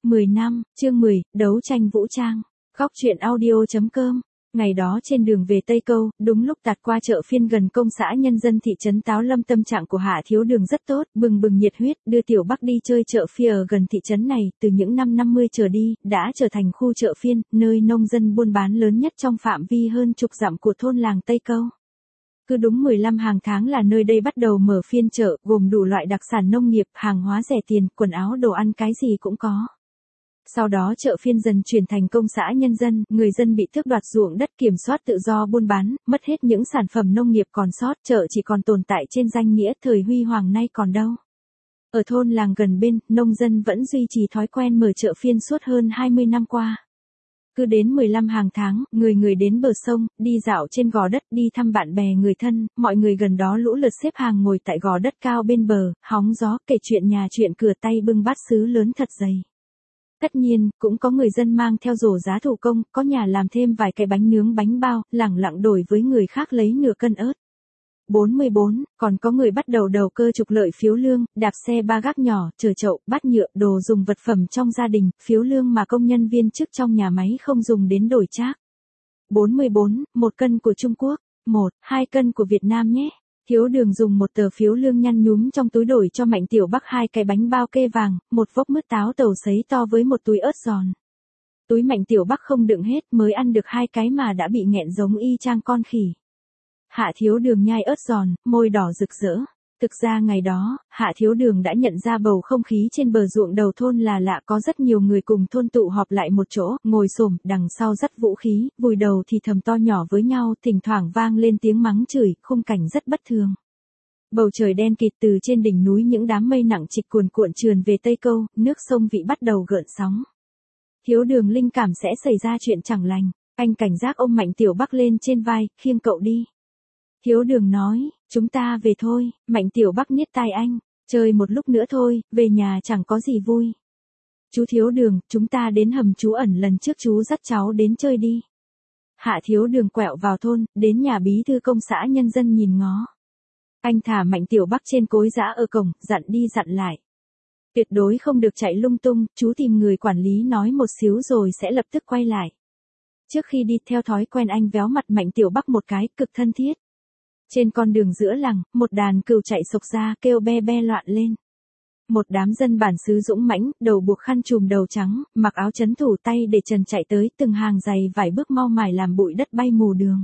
10 năm, chương 10, đấu tranh vũ trang. Góc truyện audio.com. Ngày đó trên đường về Tây Câu, đúng lúc tạt qua chợ phiên gần công xã Nhân Dân thị trấn Táo Lâm, tâm trạng của Hạ Thiếu Đường rất tốt, bừng bừng nhiệt huyết, đưa Tiểu Bắc đi chơi chợ phiên ở gần thị trấn này, từ những năm 50 trở đi, đã trở thành khu chợ phiên, nơi nông dân buôn bán lớn nhất trong phạm vi hơn chục dặm của thôn làng Tây Câu. Cứ đúng 15 hàng tháng là nơi đây bắt đầu mở phiên chợ, gồm đủ loại đặc sản nông nghiệp, hàng hóa rẻ tiền, quần áo đồ ăn cái gì cũng có. Sau đó chợ phiên dần chuyển thành công xã Nhân Dân, người dân bị tước đoạt ruộng đất, kiểm soát tự do buôn bán, mất hết những sản phẩm nông nghiệp còn sót, chợ chỉ còn tồn tại trên danh nghĩa, thời huy hoàng nay còn đâu. Ở thôn làng gần bên, nông dân vẫn duy trì thói quen mở chợ phiên suốt hơn 20 năm qua. Cứ đến 15 hàng tháng, người đến bờ sông, đi dạo trên gò đất, đi thăm bạn bè người thân, mọi người gần đó lũ lượt xếp hàng ngồi tại gò đất cao bên bờ, hóng gió, kể chuyện nhà chuyện cửa, tay bưng bát sứ lớn thật dày. Tất nhiên, cũng có người dân mang theo rổ giá thủ công, có nhà làm thêm vài cái bánh nướng bánh bao, lẳng lặng đổi với người khác lấy nửa cân ớt. 44, còn có người bắt đầu đầu cơ trục lợi phiếu lương, đạp xe ba gác nhỏ, chở chậu, bát nhựa, đồ dùng vật phẩm trong gia đình, phiếu lương mà công nhân viên chức trong nhà máy không dùng đến đổi trác. 44, 1 cân của Trung Quốc, 2 cân của Việt Nam nhé. Thiếu Đường dùng một tờ phiếu lương nhăn nhúm trong túi đổi cho Mạnh Tiểu Bắc 2 cái bánh bao kê vàng, một vốc mứt táo tàu sấy to với một túi ớt giòn. Túi Mạnh Tiểu Bắc không đựng hết, mới ăn được 2 cái mà đã bị nghẹn giống y chang con khỉ. Hạ Thiếu Đường nhai ớt giòn, môi đỏ rực rỡ. Thực ra ngày đó, Hạ Thiếu Đường đã nhận ra bầu không khí trên bờ ruộng đầu thôn là lạ, có rất nhiều người cùng thôn tụ họp lại một chỗ, ngồi xổm, đằng sau dắt vũ khí, vùi đầu thì thầm to nhỏ với nhau, thỉnh thoảng vang lên tiếng mắng chửi, khung cảnh rất bất thường. Bầu trời đen kịt, từ trên đỉnh núi những đám mây nặng trịch cuồn cuộn trườn về Tây Câu, nước sông Vị bắt đầu gợn sóng. Thiếu Đường linh cảm sẽ xảy ra chuyện chẳng lành, anh cảnh giác ôm Mạnh Tiểu Bắc lên trên vai, khiêng cậu đi. Thiếu Đường nói, chúng ta về thôi. Mạnh Tiểu Bắc niết tai anh, chơi một lúc nữa thôi, về nhà chẳng có gì vui. Chú Thiếu Đường, chúng ta đến hầm trú ẩn lần trước chú dắt cháu đến chơi đi. Hạ Thiếu Đường quẹo vào thôn, đến nhà bí thư công xã Nhân Dân nhìn ngó. Anh thả Mạnh Tiểu Bắc trên cối giã ở cổng, dặn đi dặn lại. Tuyệt đối không được chạy lung tung, chú tìm người quản lý nói một xíu rồi sẽ lập tức quay lại. Trước khi đi, theo thói quen anh véo mặt Mạnh Tiểu Bắc một cái, cực thân thiết. Trên con đường giữa làng, một đàn cừu chạy xộc ra, kêu be be loạn lên. Một đám dân bản xứ dũng mãnh, đầu buộc khăn trùm đầu trắng, mặc áo chấn thủ tay để trần chạy tới, từng hàng giày vài bước mau mải làm bụi đất bay mù đường.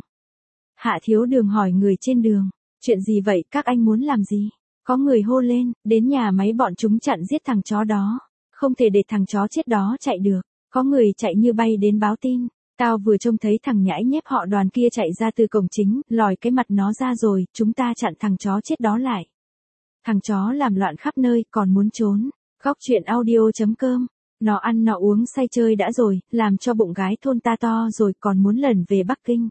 Hạ Thiếu Đường hỏi người trên đường, chuyện gì vậy, các anh muốn làm gì? Có người hô lên, đến nhà máy bọn chúng chặn giết thằng chó đó. Không thể để thằng chó chết đó chạy được. Có người chạy như bay đến báo tin. Tao vừa trông thấy thằng nhãi nhép họ Đoàn kia chạy ra từ cổng chính, lòi cái mặt nó ra rồi, chúng ta chặn thằng chó chết đó lại. Thằng chó làm loạn khắp nơi, còn muốn trốn. Góc truyện audio.com. Nó ăn nó uống say chơi đã rồi, làm cho bụng gái thôn ta to rồi, còn muốn lẩn về Bắc Kinh.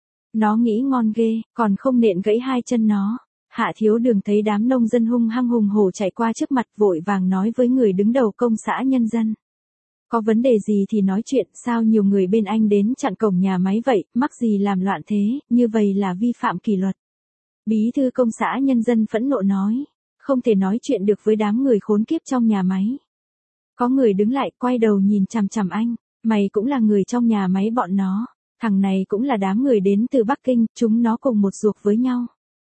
Nó nghĩ ngon ghê, còn không nện gãy 2 chân nó. Hạ Thiếu Đường thấy đám nông dân hung hăng hùng hổ chạy qua trước mặt, vội vàng nói với người đứng đầu công xã Nhân Dân. Có vấn đề gì thì nói chuyện, sao nhiều người bên anh đến chặn cổng nhà máy vậy, mắc gì làm loạn thế, như vậy là vi phạm kỷ luật. Bí thư công xã Nhân Dân phẫn nộ nói, không thể nói chuyện được với đám người khốn kiếp trong nhà máy. Có người đứng lại, quay đầu nhìn chằm chằm anh, mày cũng là người trong nhà máy bọn nó, thằng này cũng là đám người đến từ Bắc Kinh, chúng nó cùng một ruột với nhau.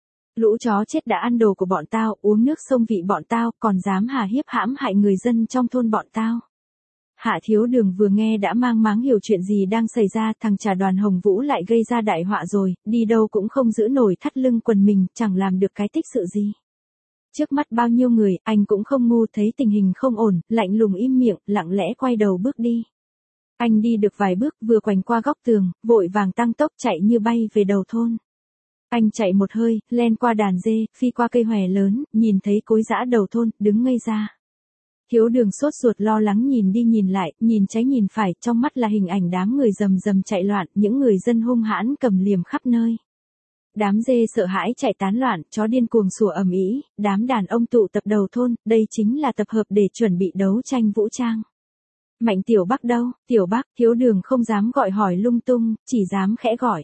Lũ chó chết đã ăn đồ của bọn tao, uống nước sông Vị bọn tao, còn dám hà hiếp hãm hại người dân trong thôn bọn tao. Hạ Thiếu Đường vừa nghe đã mang máng hiểu chuyện gì đang xảy ra, thằng Trà Đoàn Hồng Vũ lại gây ra đại họa rồi, đi đâu cũng không giữ nổi thắt lưng quần mình, chẳng làm được cái tích sự gì. Trước mắt bao nhiêu người, anh cũng không ngu, thấy tình hình không ổn, lạnh lùng im miệng, lặng lẽ quay đầu bước đi. Anh đi được vài bước, vừa quành qua góc tường, vội vàng tăng tốc chạy như bay về đầu thôn. Anh chạy một hơi, len qua đàn dê, phi qua cây hòe lớn, nhìn thấy cối giã đầu thôn, đứng ngây ra. Thiếu Đường sốt ruột lo lắng nhìn đi nhìn lại, nhìn trái nhìn phải, trong mắt là hình ảnh đám người rầm rầm chạy loạn, những người dân hung hãn cầm liềm khắp nơi. Đám dê sợ hãi chạy tán loạn, chó điên cuồng sủa ầm ĩ, đám đàn ông tụ tập đầu thôn, đây chính là tập hợp để chuẩn bị đấu tranh vũ trang. Mạnh Tiểu Bắc đâu? Tiểu Bắc, Thiếu Đường không dám gọi hỏi lung tung, chỉ dám khẽ gọi.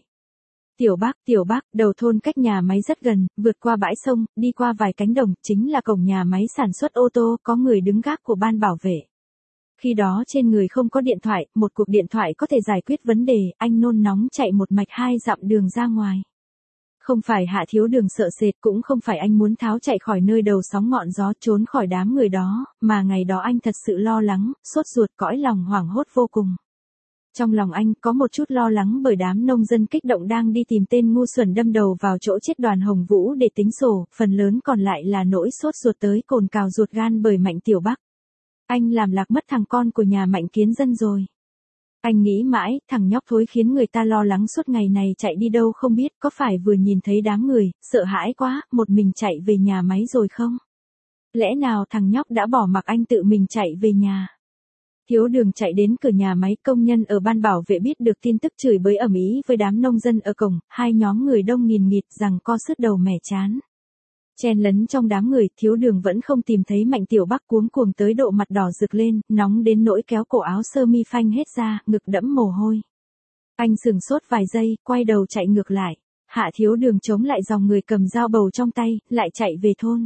Tiểu Bắc, đầu thôn cách nhà máy rất gần, vượt qua bãi sông, đi qua vài cánh đồng, chính là cổng nhà máy sản xuất ô tô, có người đứng gác của ban bảo vệ. Khi đó trên người không có điện thoại, một cuộc điện thoại có thể giải quyết vấn đề, anh nôn nóng chạy một mạch 2 dặm đường ra ngoài. Không phải Hạ Thiếu Đường sợ sệt, cũng không phải anh muốn tháo chạy khỏi nơi đầu sóng ngọn gió trốn khỏi đám người đó, mà ngày đó anh thật sự lo lắng, sốt ruột, cõi lòng hoảng hốt vô cùng. Trong lòng anh có một chút lo lắng bởi đám nông dân kích động đang đi tìm tên ngu xuẩn đâm đầu vào chỗ chết Đoàn Hồng Vũ để tính sổ, phần lớn còn lại là nỗi sốt ruột tới cồn cào ruột gan bởi Mạnh Tiểu Bắc. Anh làm lạc mất thằng con của nhà Mạnh Kiến Dân rồi. Anh nghĩ mãi, thằng nhóc thối khiến người ta lo lắng suốt ngày này chạy đi đâu không biết, có phải vừa nhìn thấy đám người, sợ hãi quá, một mình chạy về nhà máy rồi không? Lẽ nào thằng nhóc đã bỏ mặc anh tự mình chạy về nhà? Thiếu Đường chạy đến cửa nhà máy, công nhân ở ban bảo vệ biết được tin tức chửi bới ầm ĩ với đám nông dân ở cổng, hai nhóm người đông nghìn nghịt rằng co sứt đầu mẻ chán. Chen lấn trong đám người, Thiếu Đường vẫn không tìm thấy Mạnh Tiểu Bắc, cuống cuồng tới độ mặt đỏ rực lên, nóng đến nỗi kéo cổ áo sơ mi phanh hết ra, ngực đẫm mồ hôi. Anh sừng sốt vài giây, quay đầu chạy ngược lại. Hạ Thiếu Đường chống lại dòng người cầm dao bầu trong tay, lại chạy về thôn.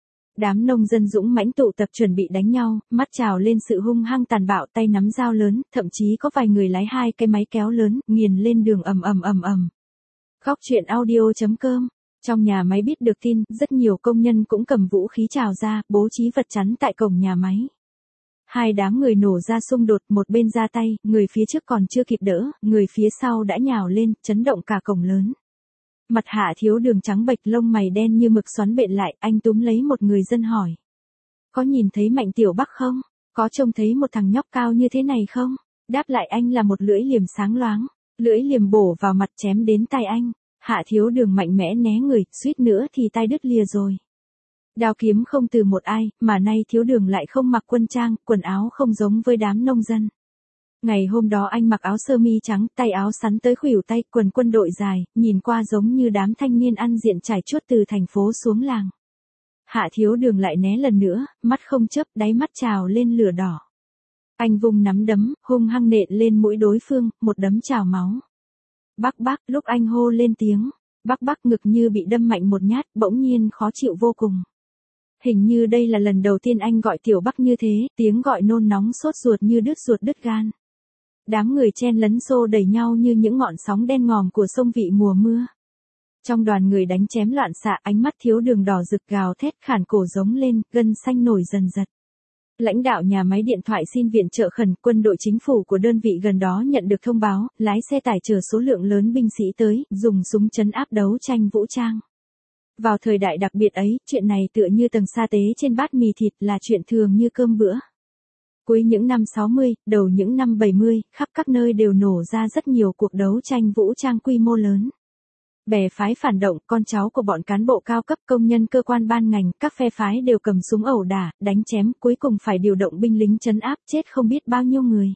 Đám nông dân dũng mãnh tụ tập chuẩn bị đánh nhau, mắt trào lên sự hung hăng tàn bạo, tay nắm dao lớn, thậm chí có vài người lái 2 cái máy kéo lớn, nghiền lên đường ầm ầm ầm ầm. Góc truyện audio.com. Trong nhà máy biết được tin, rất nhiều công nhân cũng cầm vũ khí trào ra, bố trí vật chắn tại cổng nhà máy. Hai đám người nổ ra xung đột, một bên ra tay, người phía trước còn chưa kịp đỡ, người phía sau đã nhào lên, chấn động cả cổng lớn. Mặt Hạ Thiếu Đường trắng bệch, lông mày đen như mực xoắn bện lại, anh túm lấy một người dân hỏi. Có nhìn thấy Mạnh Tiểu Bắc không? Có trông thấy một thằng nhóc cao như thế này không? Đáp lại anh là một lưỡi liềm sáng loáng, lưỡi liềm bổ vào mặt chém đến tai anh. Hạ Thiếu Đường mạnh mẽ né người, suýt nữa thì tai đứt lìa rồi. Đao kiếm không từ một ai, mà nay Thiếu Đường lại không mặc quân trang, quần áo không giống với đám nông dân. Ngày hôm đó anh mặc áo sơ mi trắng, tay áo sắn tới khuỷu tay, quần quân đội dài, nhìn qua giống như đám thanh niên ăn diện trải chuốt từ thành phố xuống làng. Hạ Thiếu Đường lại né lần nữa, mắt không chớp, đáy mắt trào lên lửa đỏ. Anh vung nắm đấm, hung hăng nện lên mũi đối phương, một đấm trào máu. Bắc Bắc, lúc anh hô lên tiếng, Bắc Bắc ngực như bị đâm mạnh một nhát, bỗng nhiên khó chịu vô cùng. Hình như đây là lần đầu tiên anh gọi Tiểu Bắc như thế, tiếng gọi nôn nóng sốt ruột như đứt ruột đứt gan. Đám người chen lấn xô đẩy nhau như những ngọn sóng đen ngòm của sông Vị mùa mưa. Trong đoàn người đánh chém loạn xạ, ánh mắt Thiếu Đường đỏ rực gào thét, khản cổ giống lên, gân xanh nổi dần dật. Lãnh đạo nhà máy điện thoại xin viện trợ khẩn, quân đội chính phủ của đơn vị gần đó nhận được thông báo, lái xe tải chở số lượng lớn binh sĩ tới, dùng súng trấn áp đấu tranh vũ trang. Vào thời đại đặc biệt ấy, chuyện này tựa như tầng sa tế trên bát mì thịt, là chuyện thường như cơm bữa. Cuối những năm 60, đầu những năm 70, khắp các nơi đều nổ ra rất nhiều cuộc đấu tranh vũ trang quy mô lớn. Bè phái phản động, con cháu của bọn cán bộ cao cấp, công nhân cơ quan ban ngành, các phe phái đều cầm súng ẩu đả, đánh chém, cuối cùng phải điều động binh lính trấn áp, chết không biết bao nhiêu người.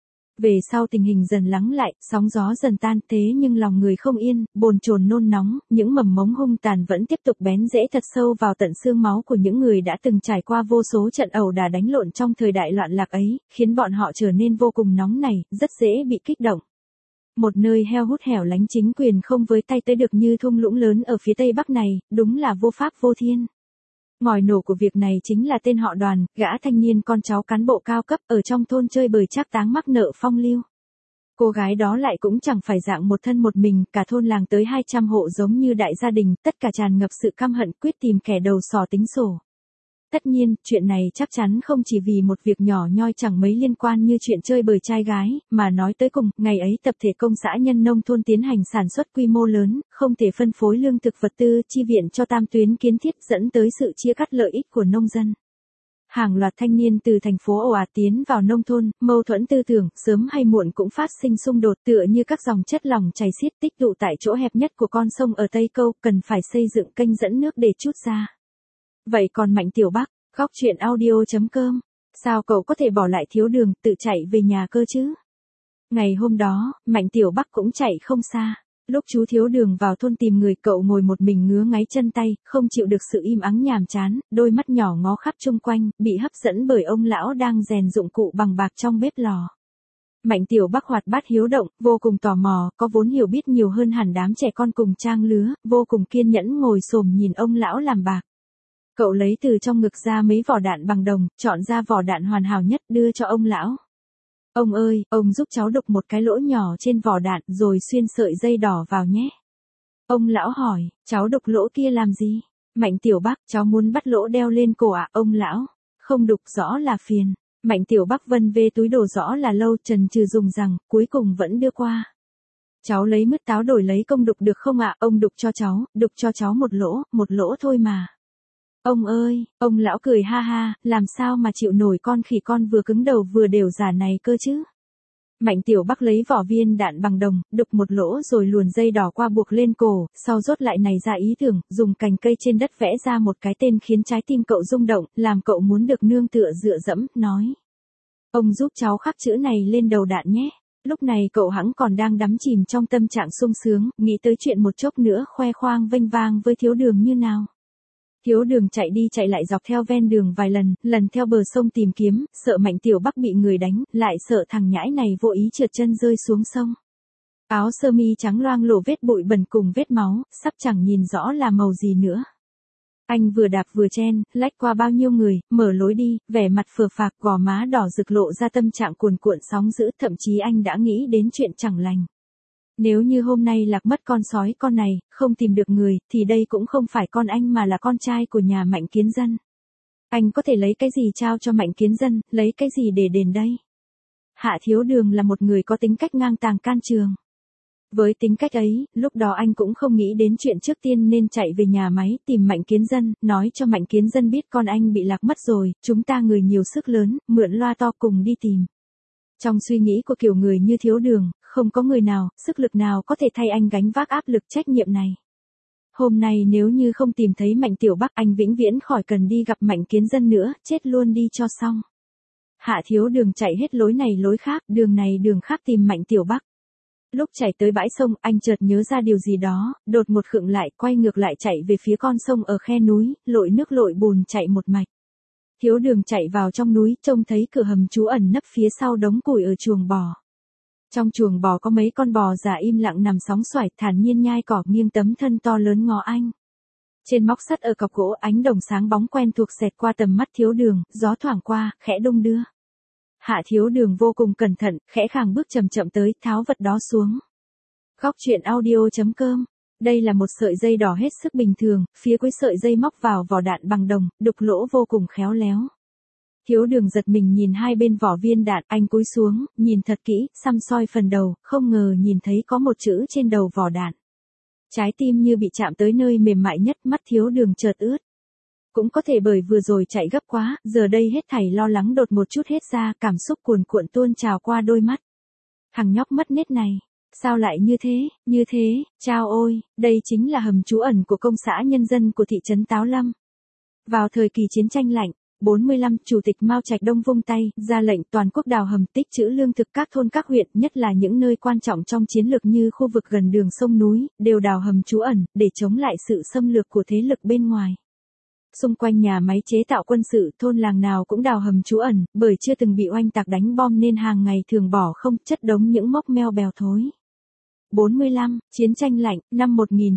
Về sau tình hình dần lắng lại, sóng gió dần tan, thế nhưng lòng người không yên, bồn chồn nôn nóng, những mầm mống hung tàn vẫn tiếp tục bén rễ thật sâu vào tận xương máu của những người đã từng trải qua vô số trận ẩu đả đánh lộn trong thời đại loạn lạc ấy, khiến bọn họ trở nên vô cùng nóng nảy, rất dễ bị kích động. Một nơi heo hút hẻo lánh, chính quyền không với tay tới được như thung lũng lớn ở phía tây bắc này, đúng là vô pháp vô thiên. Ngòi nổ của việc này chính là tên họ Đoàn, gã thanh niên con cháu cán bộ cao cấp ở trong thôn chơi bời trác táng mắc nợ phong lưu. Cô gái đó lại cũng chẳng phải dạng một thân một mình, cả thôn làng tới 200 hộ giống như đại gia đình, tất cả tràn ngập sự căm hận, quyết tìm kẻ đầu sò tính sổ. Tất nhiên, chuyện này chắc chắn không chỉ vì một việc nhỏ nhoi chẳng mấy liên quan như chuyện chơi bời trai gái, mà nói tới cùng, ngày ấy tập thể công xã nhân nông thôn tiến hành sản xuất quy mô lớn, không thể phân phối lương thực vật tư, chi viện cho tam tuyến kiến thiết, dẫn tới sự chia cắt lợi ích của nông dân. Hàng loạt thanh niên từ thành phố ồ ạt tiến vào nông thôn, mâu thuẫn tư tưởng, sớm hay muộn cũng phát sinh xung đột, tựa như các dòng chất lỏng chảy xiết tích tụ tại chỗ hẹp nhất của con sông ở Tây Câu, cần phải xây dựng kênh dẫn nước để trút ra. Vậy còn Mạnh Tiểu Bắc, góc truyện audio.com, sao cậu có thể bỏ lại Thiếu Đường, tự chạy về nhà cơ chứ? Ngày hôm đó, Mạnh Tiểu Bắc cũng chạy không xa. Lúc chú Thiếu Đường vào thôn tìm người, cậu ngồi một mình ngứa ngáy chân tay, không chịu được sự im ắng nhàm chán, đôi mắt nhỏ ngó khắp chung quanh, bị hấp dẫn bởi ông lão đang rèn dụng cụ bằng bạc trong bếp lò. Mạnh Tiểu Bắc hoạt bát hiếu động, vô cùng tò mò, có vốn hiểu biết nhiều hơn hẳn đám trẻ con cùng trang lứa, vô cùng kiên nhẫn ngồi xổm nhìn ông lão làm bạc. Cậu lấy từ trong ngực ra mấy vỏ đạn bằng đồng, chọn ra vỏ đạn hoàn hảo nhất đưa cho ông lão. Ông ơi, ông giúp cháu đục một cái lỗ nhỏ trên vỏ đạn rồi xuyên sợi dây đỏ vào nhé. Ông lão hỏi, cháu đục lỗ kia làm gì? Mạnh Tiểu Bắc, cháu muốn bắt lỗ đeo lên cổ ạ, ông lão. Không đục rõ là phiền. Mạnh Tiểu Bắc vân vê túi đồ rõ là lâu, chần chừ dùng rằng, cuối cùng vẫn đưa qua. Cháu lấy mứt táo đổi lấy công đục được không ạ? Ông đục cho cháu một lỗ thôi mà. Ông ơi, ông lão cười ha ha, làm sao mà chịu nổi con khỉ con vừa cứng đầu vừa đều giả này cơ chứ. Mạnh Tiểu Bắc lấy vỏ viên đạn bằng đồng, đục một lỗ rồi luồn dây đỏ qua buộc lên cổ, sau rốt lại này ra ý tưởng, dùng cành cây trên đất vẽ ra một cái tên khiến trái tim cậu rung động, làm cậu muốn được nương tựa dựa dẫm, nói. Ông giúp cháu khắc chữ này lên đầu đạn nhé. Lúc này cậu hẵng còn đang đắm chìm trong tâm trạng sung sướng, nghĩ tới chuyện một chốc nữa khoe khoang vênh vang với Thiếu Đường như nào. Thiếu Đường chạy đi chạy lại dọc theo ven đường vài lần theo bờ sông tìm kiếm, sợ Mạnh Tiểu Bắc bị người đánh, lại sợ thằng nhãi này vô ý trượt chân rơi xuống sông. Áo sơ mi trắng loang lổ vết bụi bẩn cùng vết máu, sắp chẳng nhìn rõ là màu gì nữa. Anh vừa đạp vừa chen, lách qua bao nhiêu người, mở lối đi, vẻ mặt phờ phạc, gò má đỏ rực lộ ra tâm trạng cuồn cuộn sóng dữ, thậm chí anh đã nghĩ đến chuyện chẳng lành. Nếu như hôm nay lạc mất con sói con này, không tìm được người, thì đây cũng không phải con anh mà là con trai của nhà Mạnh Kiến Dân. Anh có thể lấy cái gì trao cho Mạnh Kiến Dân, lấy cái gì để đền đây? Hạ Thiếu Đường là một người có tính cách ngang tàng can trường. Với tính cách ấy, lúc đó anh cũng không nghĩ đến chuyện trước tiên nên chạy về nhà máy tìm Mạnh Kiến Dân, nói cho Mạnh Kiến Dân biết con anh bị lạc mất rồi, chúng ta người nhiều sức lớn, mượn loa to cùng đi tìm. Trong suy nghĩ của kiểu người như Thiếu Đường, không có người nào, sức lực nào có thể thay anh gánh vác áp lực trách nhiệm này. Hôm nay nếu như không tìm thấy Mạnh Tiểu Bắc, anh vĩnh viễn khỏi cần đi gặp Mạnh Kiến Dân nữa, chết luôn đi cho xong. Hạ Thiếu Đường chạy hết lối này lối khác, đường này đường khác tìm Mạnh Tiểu Bắc. Lúc chạy tới bãi sông, anh chợt nhớ ra điều gì đó, đột một khựng lại, quay ngược lại chạy về phía con sông ở khe núi, lội nước lội bùn chạy một mạch. Thiếu Đường chạy vào trong núi, trông thấy cửa hầm trú ẩn nấp phía sau đống củi ở chuồng bò. Trong chuồng bò có mấy con bò già im lặng nằm sóng xoài, thản nhiên nhai cỏ, nghiêng tấm thân to lớn ngó anh. Trên móc sắt ở cọc gỗ, ánh đồng sáng bóng quen thuộc xẹt qua tầm mắt Thiếu Đường, gió thoảng qua, khẽ đung đưa. Hạ Thiếu Đường vô cùng cẩn thận, khẽ khàng bước chậm chậm tới, tháo vật đó xuống. Góc truyện audio.com. Đây là một sợi dây đỏ hết sức bình thường, phía cuối sợi dây móc vào vỏ đạn bằng đồng, đục lỗ vô cùng khéo léo. Thiếu Đường giật mình nhìn hai bên vỏ viên đạn, anh cúi xuống, nhìn thật kỹ, săm soi phần đầu, không ngờ nhìn thấy có một chữ trên đầu vỏ đạn. Trái tim như bị chạm tới nơi mềm mại nhất, mắt Thiếu Đường chợt ướt. Cũng có thể bởi vừa rồi chạy gấp quá, giờ đây hết thảy lo lắng đột một chút hết ra, cảm xúc cuồn cuộn tuôn trào qua đôi mắt. Thằng nhóc mất nết này, sao lại như thế, chao ôi, đây chính là hầm trú ẩn của công xã nhân dân của thị trấn Táo Lâm. Vào thời kỳ chiến tranh lạnh, 45, Chủ tịch Mao Trạch Đông vung tay, ra lệnh toàn quốc đào hầm tích trữ lương thực các thôn các huyện, nhất là những nơi quan trọng trong chiến lược như khu vực gần đường sông núi, đều đào hầm trú ẩn, để chống lại sự xâm lược của thế lực bên ngoài. Xung quanh nhà máy chế tạo quân sự, thôn làng nào cũng đào hầm trú ẩn, bởi chưa từng bị oanh tạc đánh bom nên hàng ngày thường bỏ không, chất đống những mốc meo bèo thối. 45, Chiến tranh lạnh, năm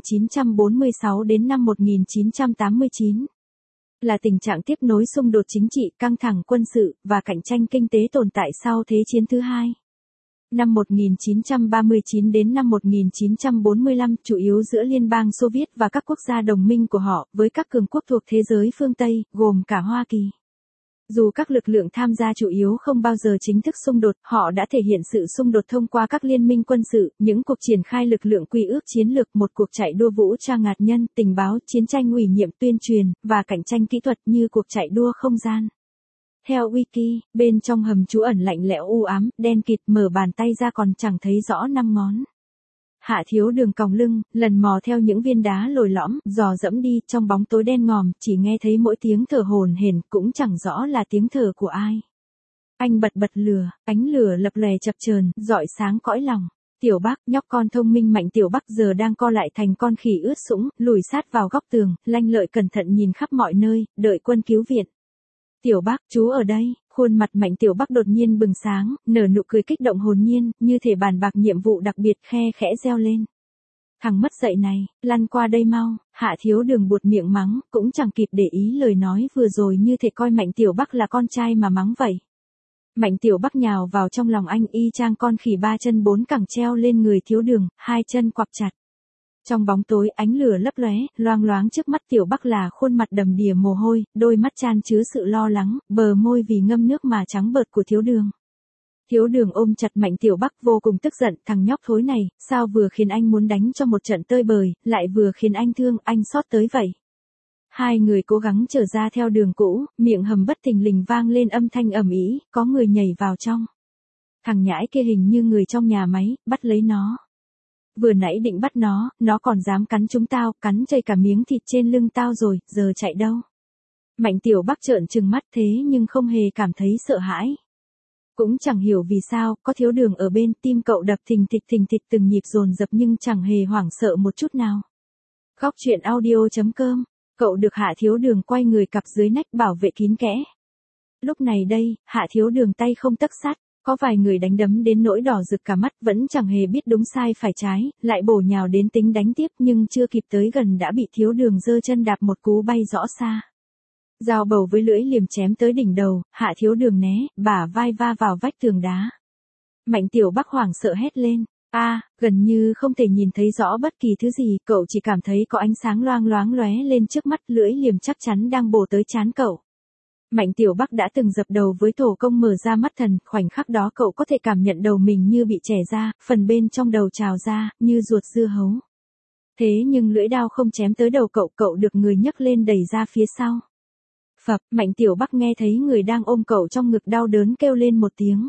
1946 đến năm 1989. Là tình trạng tiếp nối xung đột chính trị, căng thẳng quân sự, và cạnh tranh kinh tế tồn tại sau Thế chiến thứ hai. Năm 1939 đến năm 1945, chủ yếu giữa Liên bang Xô Viết và các quốc gia đồng minh của họ, với các cường quốc thuộc thế giới phương Tây, gồm cả Hoa Kỳ. Dù các lực lượng tham gia chủ yếu không bao giờ chính thức xung đột, họ đã thể hiện sự xung đột thông qua các liên minh quân sự, những cuộc triển khai lực lượng quy ước chiến lược, một cuộc chạy đua vũ trang hạt nhân, tình báo, chiến tranh ủy nhiệm tuyên truyền, và cạnh tranh kỹ thuật như cuộc chạy đua không gian. Theo Wiki, bên trong hầm trú ẩn lạnh lẽo u ám, đen kịt, mở bàn tay ra còn chẳng thấy rõ 5 ngón. Hạ Thiếu Đường còng lưng, lần mò theo những viên đá lồi lõm, dò dẫm đi, trong bóng tối đen ngòm, chỉ nghe thấy mỗi tiếng thở hổn hển, cũng chẳng rõ là tiếng thở của ai. Anh bật lửa, ánh lửa lập lòe chập chờn, rọi sáng cõi lòng. Tiểu Bắc, nhóc con thông minh Mạnh Tiểu Bắc giờ đang co lại thành con khỉ ướt sũng, lùi sát vào góc tường, lanh lợi cẩn thận nhìn khắp mọi nơi, đợi quân cứu viện. Tiểu Bắc, chú ở đây. Khuôn mặt Mạnh Tiểu Bắc đột nhiên bừng sáng, nở nụ cười kích động hồn nhiên, như thể bàn bạc nhiệm vụ đặc biệt, khe khẽ reo lên. Thằng mất dạy này, lăn qua đây mau, Hạ Thiếu Đường buột miệng mắng, cũng chẳng kịp để ý lời nói vừa rồi như thể coi Mạnh Tiểu Bắc là con trai mà mắng vậy. Mạnh Tiểu Bắc nhào vào trong lòng anh y chang con khỉ ba chân bốn cẳng treo lên người Thiếu Đường, hai chân quặp chặt. Trong bóng tối ánh lửa lấp lóe, loang loáng trước mắt Tiểu Bắc là khuôn mặt đầm đìa mồ hôi, đôi mắt chan chứa sự lo lắng, bờ môi vì ngâm nước mà trắng bợt của Thiếu Đường. Thiếu Đường ôm chặt Mạnh Tiểu Bắc vô cùng tức giận, thằng nhóc thối này, sao vừa khiến anh muốn đánh cho một trận tơi bời, lại vừa khiến anh thương, anh xót tới vậy. Hai người cố gắng trở ra theo đường cũ, miệng hầm bất thình lình vang lên âm thanh ầm ĩ, có người nhảy vào trong. Thằng nhãi kia hình như người trong nhà máy, bắt lấy nó. Vừa nãy định bắt nó còn dám cắn chúng tao, cắn chây cả miếng thịt trên lưng tao rồi, giờ chạy đâu. Mạnh Tiểu Bắc trợn trừng mắt thế nhưng không hề cảm thấy sợ hãi. Cũng chẳng hiểu vì sao, có Thiếu Đường ở bên, tim cậu đập thình thịch từng nhịp dồn dập nhưng chẳng hề hoảng sợ một chút nào. Góc truyện audio.com, cậu được Hạ Thiếu Đường quay người cặp dưới nách bảo vệ kín kẽ. Lúc này đây, Hạ Thiếu Đường tay không tấc sắt, có vài người đánh đấm đến nỗi đỏ rực cả mắt vẫn chẳng hề biết đúng sai phải trái, lại bổ nhào đến tính đánh tiếp nhưng chưa kịp tới gần đã bị Thiếu Đường giơ chân đạp một cú bay rõ xa. Dao bầu với lưỡi liềm chém tới đỉnh đầu, Hạ Thiếu Đường né, bả vai va vào vách tường đá. Mạnh Tiểu Bắc hoảng sợ hét lên, gần như không thể nhìn thấy rõ bất kỳ thứ gì, cậu chỉ cảm thấy có ánh sáng loang loáng lóe lên trước mắt, lưỡi liềm chắc chắn đang bổ tới trán cậu. Mạnh Tiểu Bắc đã từng dập đầu với thổ công mở ra mắt thần, khoảnh khắc đó cậu có thể cảm nhận đầu mình như bị chẻ ra, phần bên trong đầu trào ra, như ruột dưa hấu. Thế nhưng lưỡi đao không chém tới đầu cậu được người nhấc lên đẩy ra phía sau. Phập, Mạnh Tiểu Bắc nghe thấy người đang ôm cậu trong ngực đau đớn kêu lên một tiếng.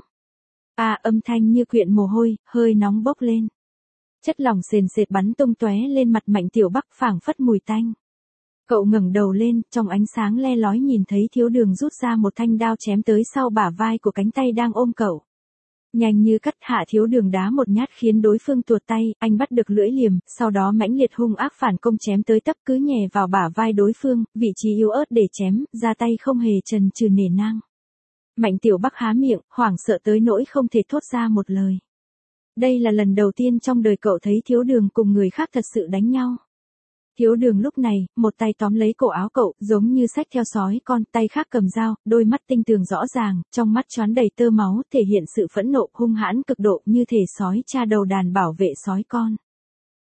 Âm thanh như quyện mồ hôi, hơi nóng bốc lên. Chất lỏng sền sệt bắn tung tóe lên mặt Mạnh Tiểu Bắc phảng phất mùi tanh. Cậu ngẩng đầu lên, trong ánh sáng le lói nhìn thấy Thiếu Đường rút ra một thanh đao chém tới sau bả vai của cánh tay đang ôm cậu. Nhanh như cắt, Hạ Thiếu Đường đá một nhát khiến đối phương tuột tay, anh bắt được lưỡi liềm, sau đó mãnh liệt hung ác phản công chém tới tấp cứ nhè vào bả vai đối phương, vị trí yếu ớt để chém, ra tay không hề chần chừ nể nang. Mạnh Tiểu Bắc há miệng, hoảng sợ tới nỗi không thể thốt ra một lời. Đây là lần đầu tiên trong đời cậu thấy Thiếu Đường cùng người khác thật sự đánh nhau. Thiếu Đường lúc này, một tay tóm lấy cổ áo cậu, giống như xách theo sói con, tay khác cầm dao, đôi mắt tinh tường rõ ràng, trong mắt choán đầy tơ máu, thể hiện sự phẫn nộ, hung hãn cực độ như thể sói cha đầu đàn bảo vệ sói con.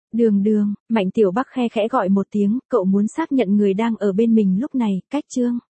Đường, Mạnh Tiểu Bắc khe khẽ gọi một tiếng, cậu muốn xác nhận người đang ở bên mình lúc này, cách Trương.